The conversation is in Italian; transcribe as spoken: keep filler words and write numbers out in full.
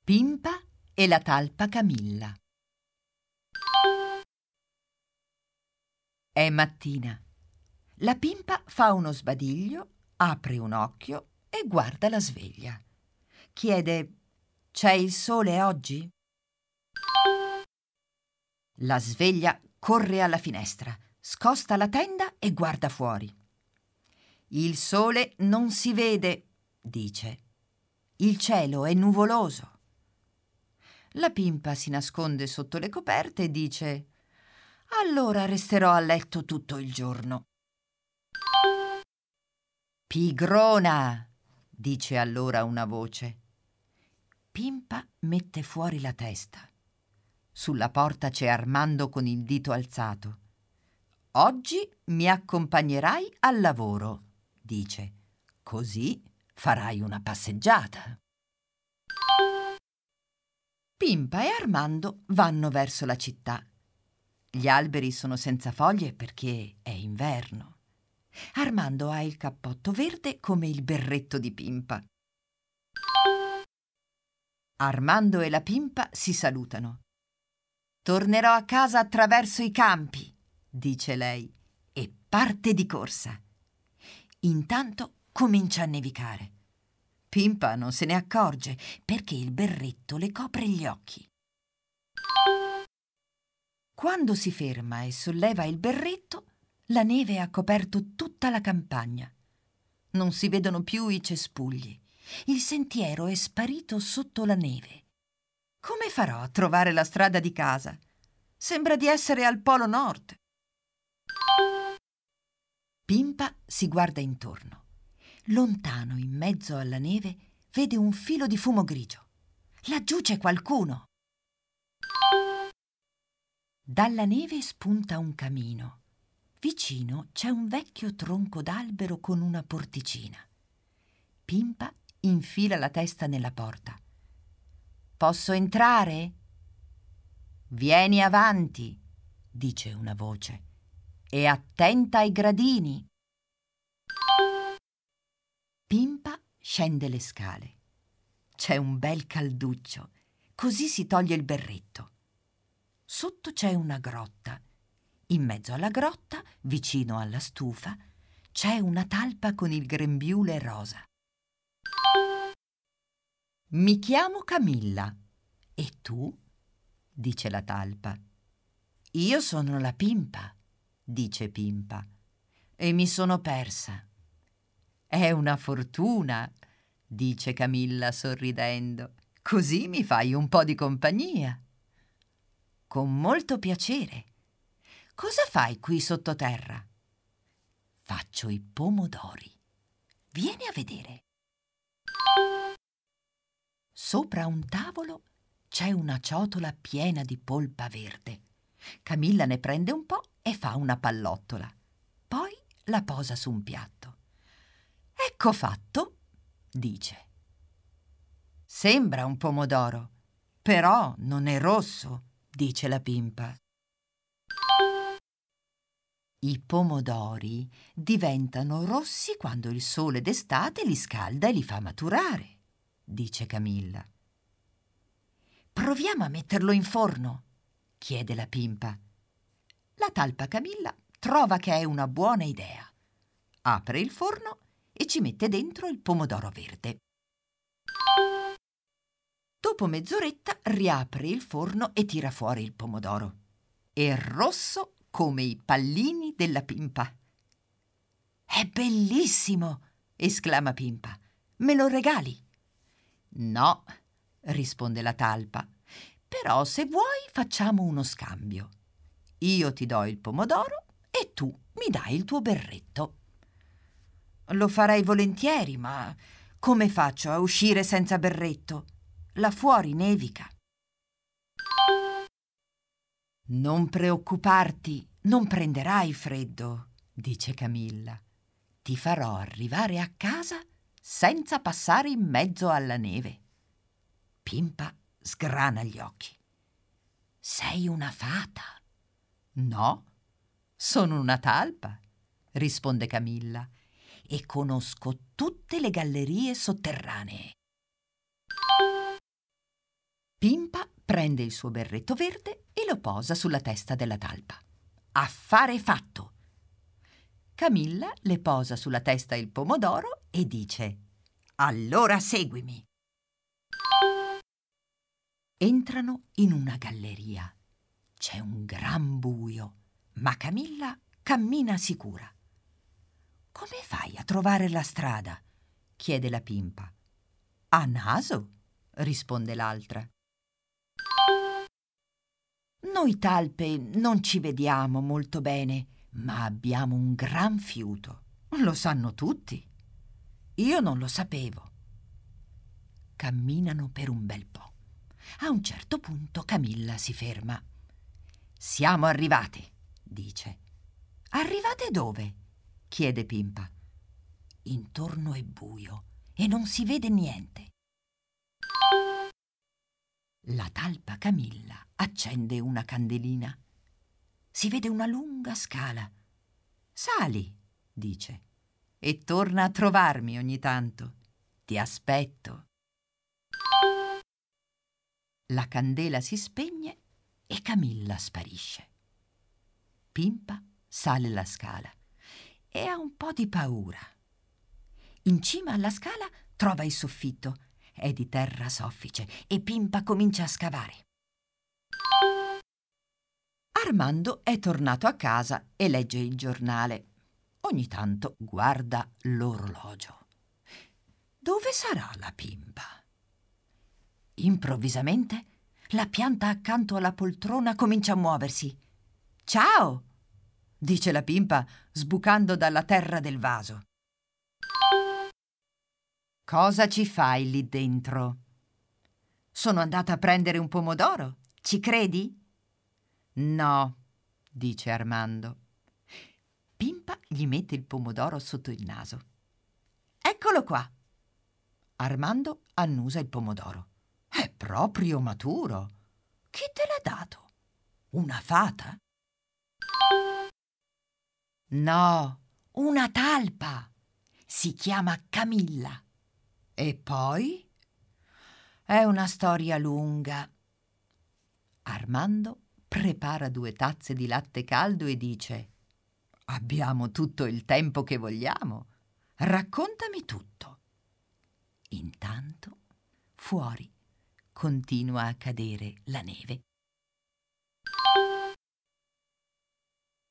Pimpa e la talpa Camilla. È mattina. La Pimpa fa uno sbadiglio, apre un occhio e guarda la sveglia. Chiede: «C'è il sole oggi?» La sveglia corre alla finestra, scosta la tenda e guarda fuori. «Il sole non si vede», dice. «Il cielo è nuvoloso». La Pimpa si nasconde sotto le coperte e dice: «Allora resterò a letto tutto il giorno». «Pigrona!» dice allora una voce. Pimpa mette fuori la testa. Sulla porta c'è Armando con il dito alzato. «Oggi mi accompagnerai al lavoro», dice. «Così farai una passeggiata». Pimpa e Armando vanno verso la città. Gli alberi sono senza foglie perché è inverno. Armando ha il cappotto verde come il berretto di Pimpa. Armando e la Pimpa si salutano. «Tornerò a casa attraverso i campi», dice lei, e parte di corsa. Intanto comincia a nevicare. Pimpa non se ne accorge perché il berretto le copre gli occhi. Quando si ferma e solleva il berretto, la neve ha coperto tutta la campagna. Non si vedono più i cespugli. Il sentiero è sparito sotto la neve. Come farò a trovare la strada di casa? Sembra di essere al Polo Nord. Pimpa si guarda intorno. Lontano, in mezzo alla neve, vede un filo di fumo grigio. Laggiù c'è qualcuno. Dalla neve spunta un camino. Vicino c'è un vecchio tronco d'albero con una porticina. Pimpa infila la testa nella porta. «Posso entrare?» «Vieni avanti», dice una voce, «e attenta ai gradini». Pimpa scende le scale. C'è un bel calduccio, così si toglie il berretto. Sotto c'è una grotta. In mezzo alla grotta, vicino alla stufa, c'è una talpa con il grembiule rosa. «Mi chiamo Camilla. E tu?» dice la talpa. «Io sono la Pimpa», dice Pimpa, «e mi sono persa». «È una fortuna», dice Camilla sorridendo. «Così mi fai un po' di compagnia». «Con molto piacere. Cosa fai qui sottoterra?» «Faccio i pomodori. Vieni a vedere». Sopra un tavolo c'è una ciotola piena di polpa verde. Camilla ne prende un po' e fa una pallottola. Poi la posa su un piatto. «Ecco fatto», dice. «Sembra un pomodoro, però non è rosso», dice la Pimpa. «I pomodori diventano rossi quando il sole d'estate li scalda e li fa maturare», dice Camilla. «Proviamo a metterlo in forno», chiede la Pimpa. La talpa Camilla trova che è una buona idea. Apre il forno e ci mette dentro il pomodoro verde. Dopo mezz'oretta riapre il forno e tira fuori il pomodoro. È rosso come i pallini della Pimpa. «È bellissimo!» esclama Pimpa. «Me lo regali?» «No», risponde la talpa, «però se vuoi facciamo uno scambio. Io ti do il pomodoro e tu mi dai il tuo berretto». «Lo farei volentieri, ma come faccio a uscire senza berretto? Là fuori nevica». «Non preoccuparti, non prenderai freddo», dice Camilla. «Ti farò arrivare a casa senza passare in mezzo alla neve». Pimpa sgrana gli occhi. «Sei una fata?» «No, sono una talpa», risponde Camilla, «e conosco tutte le gallerie sotterranee». Pimpa prende il suo berretto verde e lo posa sulla testa della talpa. Affare fatto! Camilla le posa sulla testa il pomodoro e dice: «Allora seguimi!» Entrano in una galleria. C'è un gran buio, ma Camilla cammina sicura. «Come fai a trovare la strada?» chiede la Pimpa. «A naso», risponde l'altra. «Noi talpe non ci vediamo molto bene, ma abbiamo un gran fiuto. Lo sanno tutti. Io non lo sapevo». Camminano per un bel po'. A un certo punto Camilla si ferma. «Siamo arrivate», dice. «Arrivate dove?» chiede Pimpa. «Intorno è buio e non si vede niente». La talpa Camilla accende una candelina. Si vede una lunga scala. «Sali», dice, «e torna a trovarmi ogni tanto. Ti aspetto». La candela si spegne e Camilla sparisce. Pimpa sale la scala e ha un po' di paura. In cima alla scala trova il soffitto. È di terra soffice e Pimpa comincia a scavare. Armando è tornato a casa e legge il giornale. Ogni tanto guarda l'orologio. Dove sarà la Pimpa? Improvvisamente la pianta accanto alla poltrona comincia a muoversi. «Ciao!» dice la Pimpa sbucando dalla terra del vaso. «Cosa ci fai lì dentro?» «Sono andata a prendere un pomodoro. Ci credi?» «No», dice Armando. Pimpa gli mette il pomodoro sotto il naso. «Eccolo qua!» Armando annusa il pomodoro. «È proprio maturo. Chi te l'ha dato? Una fata?» «No, una talpa. Si chiama Camilla». «E poi?» «È una storia lunga». Armando prepara due tazze di latte caldo e dice: «Abbiamo tutto il tempo che vogliamo. Raccontami tutto». Intanto, fuori continua a cadere la neve.